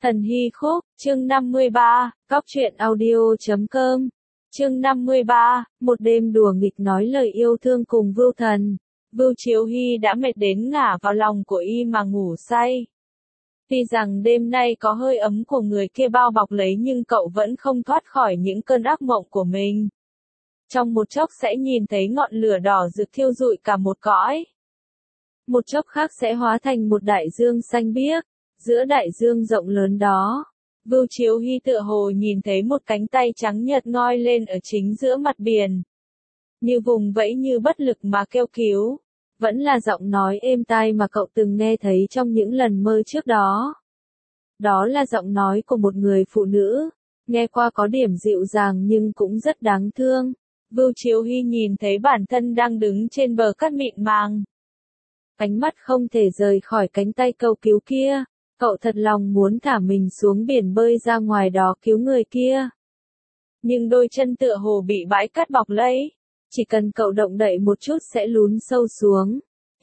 Thần Hy Khúc, chương 53, Cóc truyện audio.com. Chương 53, một đêm đùa nghịch nói lời yêu thương cùng Vưu Thần. Vưu Chiếu Hy đã mệt đến ngả vào lòng của y mà ngủ say. Tuy rằng đêm nay có hơi ấm của người kia bao bọc lấy nhưng cậu vẫn không thoát khỏi những cơn ác mộng của mình. Trong một chốc sẽ nhìn thấy ngọn lửa đỏ rực thiêu rụi cả một cõi. Một chốc khác sẽ hóa thành một đại dương xanh biếc. Giữa đại dương rộng lớn đó, Vưu Chiếu Hy tựa hồ nhìn thấy một cánh tay trắng nhợt ngoi lên ở chính giữa mặt biển. Như vùng vẫy như bất lực mà kêu cứu. Vẫn là giọng nói êm tai mà cậu từng nghe thấy trong những lần mơ trước đó. Đó là giọng nói của một người phụ nữ, nghe qua có điểm dịu dàng nhưng cũng rất đáng thương. Vưu Chiếu Hy nhìn thấy bản thân đang đứng trên bờ cát mịn màng. Ánh mắt không thể rời khỏi cánh tay cầu cứu kia. Cậu thật lòng muốn thả mình xuống biển bơi ra ngoài đó cứu người kia. Nhưng đôi chân tựa hồ bị bãi cát bọc lấy. Chỉ cần cậu động đậy một chút sẽ lún sâu xuống.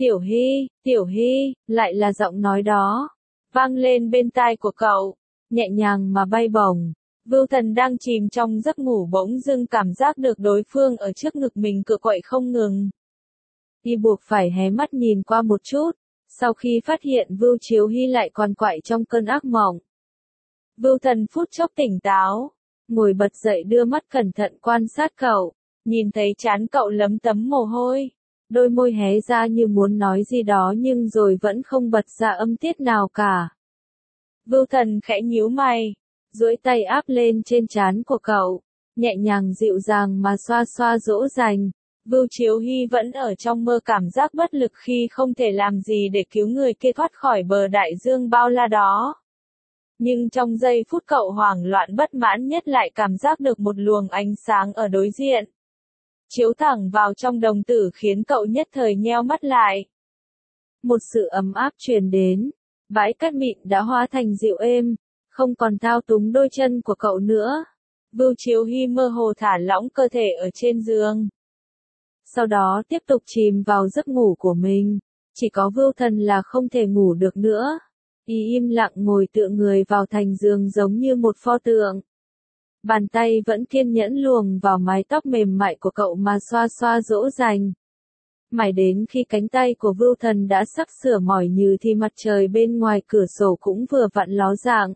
Tiểu Hy, lại là giọng nói đó. Vang lên bên tai của cậu. Nhẹ nhàng mà bay bổng. Vưu Thần đang chìm trong giấc ngủ bỗng dưng cảm giác được đối phương ở trước ngực mình cựa quậy không ngừng. Y buộc phải hé mắt nhìn qua một chút. Sau khi phát hiện Vưu Chiếu Hy lại còn quậy trong cơn ác mộng. Vưu Thần phút chốc tỉnh táo, ngồi bật dậy đưa mắt cẩn thận quan sát cậu, nhìn thấy trán cậu lấm tấm mồ hôi, đôi môi hé ra như muốn nói gì đó nhưng rồi vẫn không bật ra âm tiết nào cả. Vưu Thần khẽ nhíu mày, duỗi tay áp lên trên trán của cậu, nhẹ nhàng dịu dàng mà xoa xoa dỗ dành. Vưu Chiếu Hy vẫn ở trong mơ cảm giác bất lực khi không thể làm gì để cứu người kia thoát khỏi bờ đại dương bao la đó. Nhưng trong giây phút cậu hoảng loạn bất mãn nhất lại cảm giác được một luồng ánh sáng ở đối diện. Chiếu thẳng vào trong đồng tử khiến cậu nhất thời nheo mắt lại. Một sự ấm áp truyền đến, bãi cát mịn đã hóa thành dịu êm, không còn thao túng đôi chân của cậu nữa. Vưu Chiếu Hy mơ hồ thả lỏng cơ thể ở trên giường. Sau đó tiếp tục chìm vào giấc ngủ của mình. Chỉ có Vưu Thần là không thể ngủ được nữa. Y im lặng ngồi tựa người vào thành giường giống như một pho tượng. Bàn tay vẫn kiên nhẫn luồn vào mái tóc mềm mại của cậu mà xoa xoa dỗ dành. Mãi đến khi cánh tay của Vưu Thần đã sắp sửa mỏi nhừ thì mặt trời bên ngoài cửa sổ cũng vừa vặn ló dạng.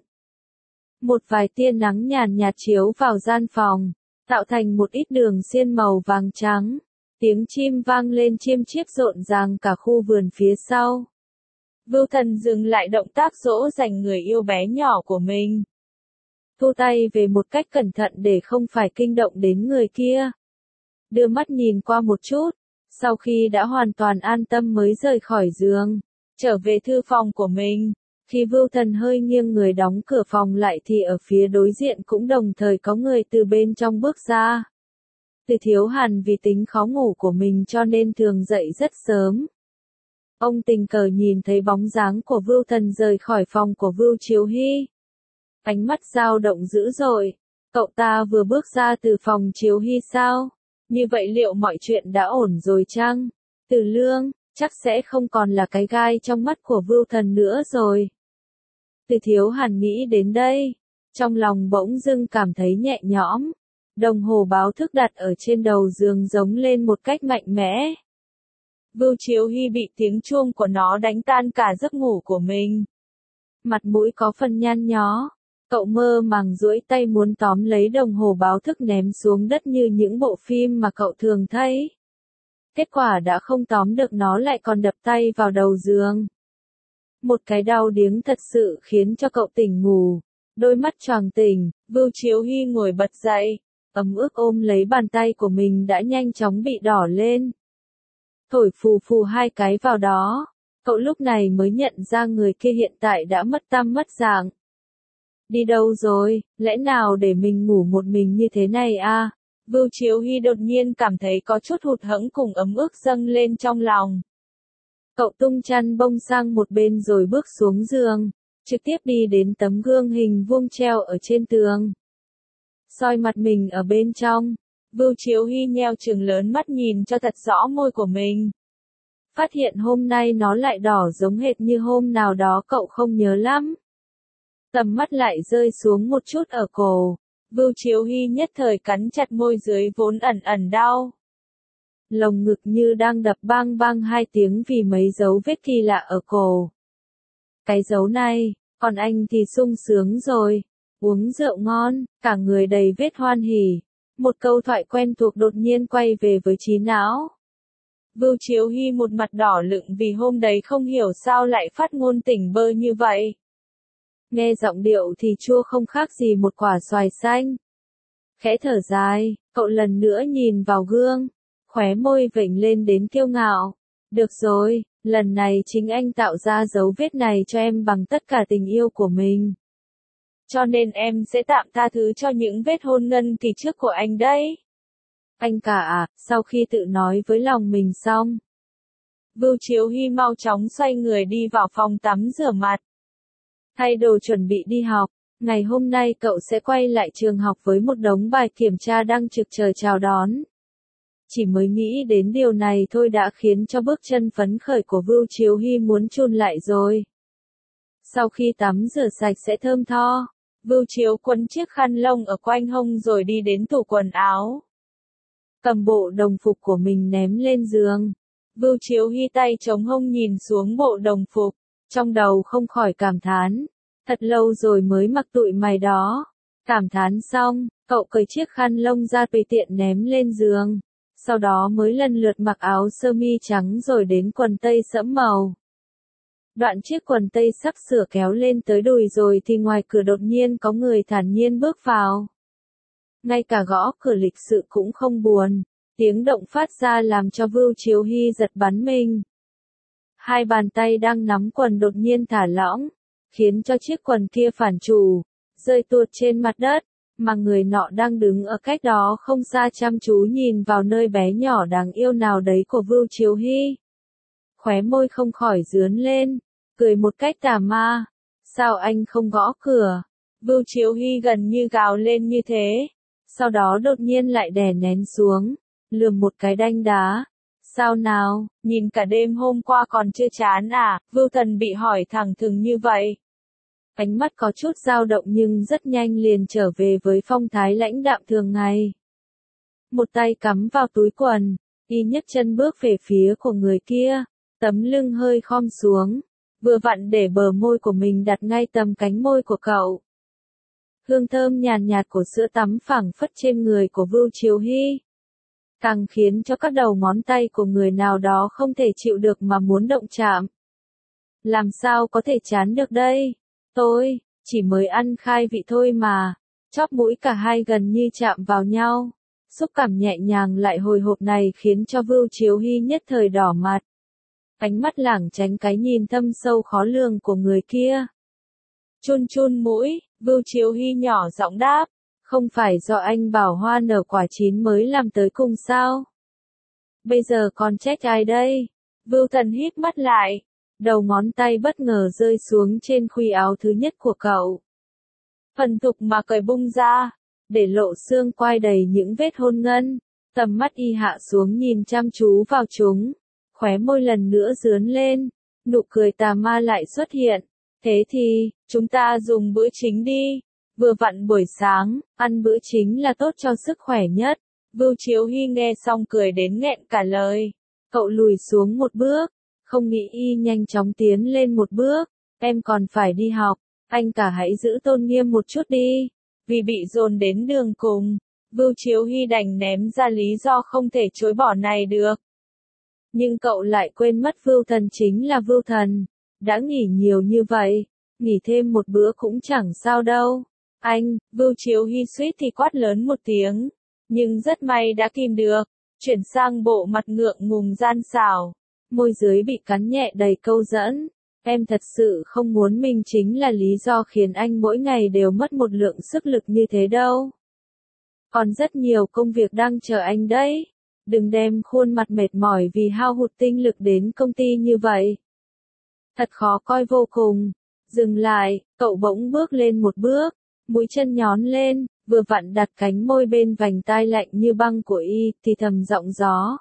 Một vài tia nắng nhàn nhạt chiếu vào gian phòng, tạo thành một ít đường xiên màu vàng trắng. Tiếng chim vang lên chiêm chiếp rộn ràng cả khu vườn phía sau. Vưu Thần dừng lại động tác dỗ dành người yêu bé nhỏ của mình. Thu tay về một cách cẩn thận để không phải kinh động đến người kia. Đưa mắt nhìn qua một chút, sau khi đã hoàn toàn an tâm mới rời khỏi giường, trở về thư phòng của mình. Khi Vưu Thần hơi nghiêng người đóng cửa phòng lại thì ở phía đối diện cũng đồng thời có người từ bên trong bước ra. Từ Thiếu Hàn vì tính khó ngủ của mình cho nên thường dậy rất sớm. Ông tình cờ nhìn thấy bóng dáng của Vưu Thần rời khỏi phòng của Vưu Chiếu Hy. Ánh mắt dao động dữ dội. Cậu ta vừa bước ra từ phòng Chiếu Hy sao? Như vậy liệu mọi chuyện đã ổn rồi chăng? Từ Lương, chắc sẽ không còn là cái gai trong mắt của Vưu Thần nữa rồi. Từ Thiếu Hàn nghĩ đến đây. Trong lòng bỗng dưng cảm thấy nhẹ nhõm. Đồng hồ báo thức đặt ở trên đầu giường giống lên một cách mạnh mẽ. Vưu Chiếu Hy bị tiếng chuông của nó đánh tan cả giấc ngủ của mình. Mặt mũi có phần nhăn nhó. Cậu mơ màng duỗi tay muốn tóm lấy đồng hồ báo thức ném xuống đất như những bộ phim mà cậu thường thấy. Kết quả đã không tóm được nó lại còn đập tay vào đầu giường. Một cái đau điếng thật sự khiến cho cậu tỉnh ngủ. Đôi mắt choàng tỉnh, Vưu Chiếu Hy ngồi bật dậy. Ấm ức ôm lấy bàn tay của mình đã nhanh chóng bị đỏ lên. Thổi phù phù hai cái vào đó, cậu lúc này mới nhận ra người kia hiện tại đã mất tăm mất dạng. Đi đâu rồi, lẽ nào để mình ngủ một mình như thế này à? Vưu Chiếu Hy đột nhiên cảm thấy có chút hụt hẫng cùng ấm ức dâng lên trong lòng. Cậu tung chăn bông sang một bên rồi bước xuống giường, trực tiếp đi đến tấm gương hình vuông treo ở trên tường. Soi mặt mình ở bên trong, Vưu Chiếu Hy nheo trừng lớn mắt nhìn cho thật rõ môi của mình. Phát hiện hôm nay nó lại đỏ giống hệt như hôm nào đó cậu không nhớ lắm. Tầm mắt lại rơi xuống một chút ở cổ. Vưu Chiếu Hy nhất thời cắn chặt môi dưới vốn ẩn ẩn đau. Lồng ngực như đang đập bang bang hai tiếng vì mấy dấu vết kỳ lạ ở cổ. Cái dấu này, còn anh thì sung sướng rồi. Uống rượu ngon, cả người đầy vết hoan hỉ. Một câu thoại quen thuộc đột nhiên quay về với trí não. Vưu Chiếu Hy một mặt đỏ lựng vì hôm đấy không hiểu sao lại phát ngôn tỉnh bơ như vậy. Nghe giọng điệu thì chua không khác gì một quả xoài xanh. Khẽ thở dài, cậu lần nữa nhìn vào gương, khóe môi vểnh lên đến kiêu ngạo. Được rồi, lần này chính anh tạo ra dấu vết này cho em bằng tất cả tình yêu của mình. Cho nên em sẽ tạm tha thứ cho những vết hôn ngân kỳ trước của anh đấy. Anh cả à, sau khi tự nói với lòng mình xong. Vưu Chiếu Hy mau chóng xoay người đi vào phòng tắm rửa mặt. Thay đồ chuẩn bị đi học, ngày hôm nay cậu sẽ quay lại trường học với một đống bài kiểm tra đang trực chờ chào đón. Chỉ mới nghĩ đến điều này thôi đã khiến cho bước chân phấn khởi của Vưu Chiếu Hy muốn chun lại rồi. Sau khi tắm rửa sạch sẽ thơm tho, Vưu Chiếu quấn chiếc khăn lông ở quanh hông rồi đi đến tủ quần áo. Cầm bộ đồng phục của mình ném lên giường. Vưu Chiếu Hy tay chống hông nhìn xuống bộ đồng phục, trong đầu không khỏi cảm thán. Thật lâu rồi mới mặc tụi mày đó. Cảm thán xong, cậu cởi chiếc khăn lông ra tùy tiện ném lên giường. Sau đó mới lần lượt mặc áo sơ mi trắng rồi đến quần tây sẫm màu. Đoạn chiếc quần tây sắp sửa kéo lên tới đùi rồi thì ngoài cửa đột nhiên có người thản nhiên bước vào. Ngay cả gõ cửa lịch sự cũng không buồn. Tiếng động phát ra làm cho Vưu Chiếu Hy giật bắn mình. Hai bàn tay đang nắm quần đột nhiên thả lỏng, khiến cho chiếc quần kia phản chủ, rơi tuột trên mặt đất, mà người nọ đang đứng ở cách đó không xa chăm chú nhìn vào nơi bé nhỏ đáng yêu nào đấy của Vưu Chiếu Hy. Khóe môi không khỏi rướn lên, cười một cách tà ma. Sao anh không gõ cửa? Vưu Chiếu Hy gần như gào lên như thế, sau đó đột nhiên lại đè nén xuống, lườm một cái đanh đá. Sao nào, nhìn cả đêm hôm qua còn chưa chán à? Vưu Thần bị hỏi thẳng thừng như vậy. Ánh mắt có chút dao động nhưng rất nhanh liền trở về với phong thái lãnh đạm thường ngày. Một tay cắm vào túi quần, y nhấc chân bước về phía của người kia, tấm lưng hơi khom xuống, vừa vặn để bờ môi của mình đặt ngay tầm cánh môi của cậu. Hương thơm nhàn nhạt của sữa tắm phảng phất trên người của Vưu Chiếu Hy, càng khiến cho các đầu ngón tay của người nào đó không thể chịu được mà muốn động chạm. Làm sao có thể chán được đây? Tôi chỉ mới ăn khai vị thôi mà. Chóp mũi cả hai gần như chạm vào nhau. Xúc cảm nhẹ nhàng lại hồi hộp này khiến cho Vưu Chiếu Hy nhất thời đỏ mặt. Ánh mắt lảng tránh cái nhìn thâm sâu khó lường của người kia. Chun chun mũi, Vưu Chiếu Hy nhỏ giọng đáp. Không phải do anh bảo hoa nở quả chín mới làm tới cùng sao? Bây giờ còn trách ai đây? Vưu Thần hít mắt lại. Đầu ngón tay bất ngờ rơi xuống trên khuy áo thứ nhất của cậu. Phần thục mà cởi bung ra, để lộ xương quai đầy những vết hôn ngân. Tầm mắt y hạ xuống nhìn chăm chú vào chúng. Khóe môi lần nữa rướn lên. Nụ cười tà ma lại xuất hiện. Thế thì, chúng ta dùng bữa chính đi. Vừa vặn buổi sáng, ăn bữa chính là tốt cho sức khỏe nhất. Vưu Chiếu Hy nghe xong cười đến nghẹn cả lời. Cậu lùi xuống một bước, không nghĩ y nhanh chóng tiến lên một bước. Em còn phải đi học, anh cả hãy giữ tôn nghiêm một chút đi. Vì bị dồn đến đường cùng, Vưu Chiếu Hy đành ném ra lý do không thể chối bỏ này được. Nhưng cậu lại quên mất Vưu Thần chính là Vưu Thần. Đã nghỉ nhiều như vậy, nghỉ thêm một bữa cũng chẳng sao đâu. Anh, Vưu Chiếu Hy suýt thì quát lớn một tiếng, nhưng rất may đã kìm được, chuyển sang bộ mặt ngượng ngùng gian xảo, môi dưới bị cắn nhẹ đầy câu dẫn. Em thật sự không muốn mình chính là lý do khiến anh mỗi ngày đều mất một lượng sức lực như thế đâu. Còn rất nhiều công việc đang chờ anh đấy. Đừng đem khuôn mặt mệt mỏi vì hao hụt tinh lực đến công ty như vậy. Thật khó coi vô cùng. Dừng lại, cậu bỗng bước lên một bước. Mũi chân nhón lên, vừa vặn đặt cánh môi bên vành tai lạnh như băng của y, thì thầm giọng gió.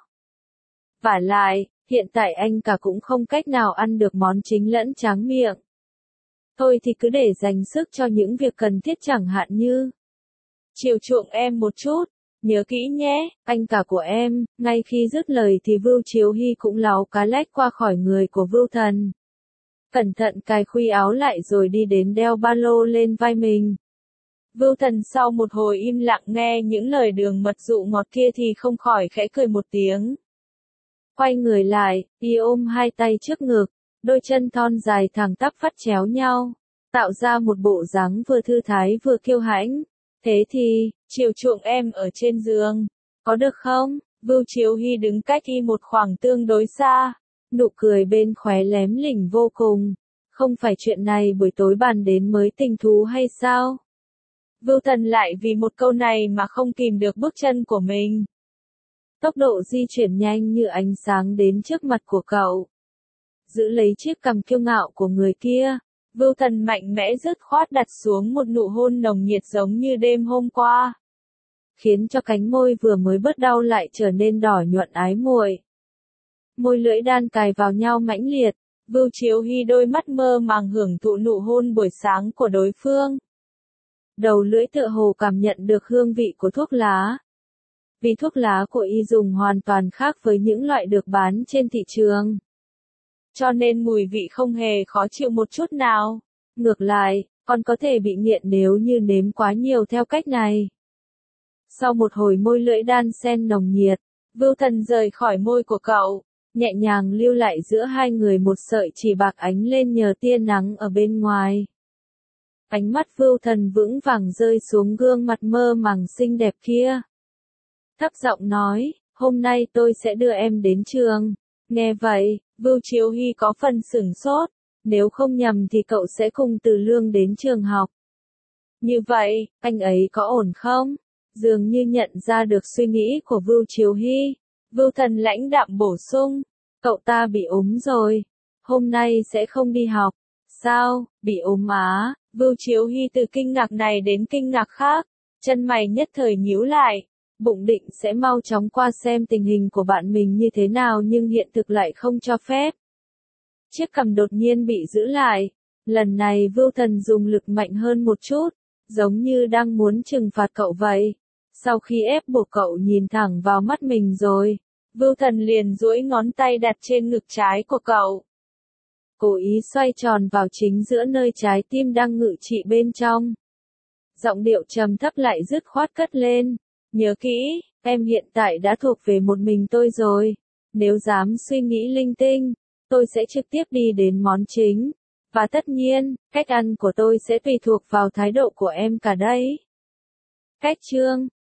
Vả lại, hiện tại anh cả cũng không cách nào ăn được món chính lẫn tráng miệng. Thôi thì cứ để dành sức cho những việc cần thiết chẳng hạn như chiều chuộng em một chút. Nhớ kỹ nhé, anh cả của em. Ngay khi dứt lời thì Vưu Chiếu Hy cũng láu cá lách qua khỏi người của Vưu Thần. Cẩn thận cài khuy áo lại rồi đi đến đeo ba lô lên vai mình. Vưu Thần sau một hồi im lặng nghe những lời đường mật dụ ngọt kia thì không khỏi khẽ cười một tiếng. Quay người lại, y ôm hai tay trước ngực, đôi chân thon dài thẳng tắp vắt chéo nhau, tạo ra một bộ dáng vừa thư thái vừa kiêu hãnh. Thế thì, chiều chuộng em ở trên giường, có được không? Vưu Chiếu Hy đứng cách y một khoảng tương đối xa, nụ cười bên khóe lém lỉnh vô cùng. Không phải chuyện này buổi tối bàn đến mới tình thú hay sao? Vưu Thần lại vì một câu này mà không kìm được bước chân của mình. Tốc độ di chuyển nhanh như ánh sáng đến trước mặt của cậu. Giữ lấy chiếc cằm kiêu ngạo của người kia, Vưu Thần mạnh mẽ dứt khoát đặt xuống một nụ hôn nồng nhiệt giống như đêm hôm qua. Khiến cho cánh môi vừa mới bớt đau lại trở nên đỏ nhuận ái muội. Môi lưỡi đan cài vào nhau mãnh liệt, Vưu Chiếu Hy đôi mắt mơ màng hưởng thụ nụ hôn buổi sáng của đối phương. Đầu lưỡi tựa hồ cảm nhận được hương vị của thuốc lá. Vì thuốc lá của y dùng hoàn toàn khác với những loại được bán trên thị trường. Cho nên mùi vị không hề khó chịu một chút nào. Ngược lại, còn có thể bị nghiện nếu như nếm quá nhiều theo cách này. Sau một hồi môi lưỡi đan xen nồng nhiệt, Vưu Thần rời khỏi môi của cậu, nhẹ nhàng lưu lại giữa hai người một sợi chỉ bạc ánh lên nhờ tia nắng ở bên ngoài. Ánh mắt Vưu Thần vững vàng rơi xuống gương mặt mơ màng xinh đẹp kia. Thấp giọng nói, hôm nay tôi sẽ đưa em đến trường. Nghe vậy, Vưu Chiếu Hy có phần sửng sốt, nếu không nhầm thì cậu sẽ cùng Từ Lương đến trường học. Như vậy, anh ấy có ổn không? Dường như nhận ra được suy nghĩ của Vưu Chiếu Hy, Vưu Thần lãnh đạm bổ sung, cậu ta bị ốm rồi, hôm nay sẽ không đi học. Sao, bị ốm á? Vưu Chiếu Hy từ kinh ngạc này đến kinh ngạc khác, chân mày nhất thời nhíu lại, bụng định sẽ mau chóng qua xem tình hình của bạn mình như thế nào nhưng hiện thực lại không cho phép. Chiếc cằm đột nhiên bị giữ lại, lần này Vưu Thần dùng lực mạnh hơn một chút, giống như đang muốn trừng phạt cậu vậy. Sau khi ép buộc cậu nhìn thẳng vào mắt mình rồi, Vưu Thần liền duỗi ngón tay đặt trên ngực trái của cậu. Cố ý xoay tròn vào chính giữa nơi trái tim đang ngự trị bên trong. Giọng điệu trầm thấp lại dứt khoát cất lên. Nhớ kỹ, em hiện tại đã thuộc về một mình tôi rồi. Nếu dám suy nghĩ linh tinh, tôi sẽ trực tiếp đi đến món chính. Và tất nhiên, cách ăn của tôi sẽ tùy thuộc vào thái độ của em cả đấy. Cách chương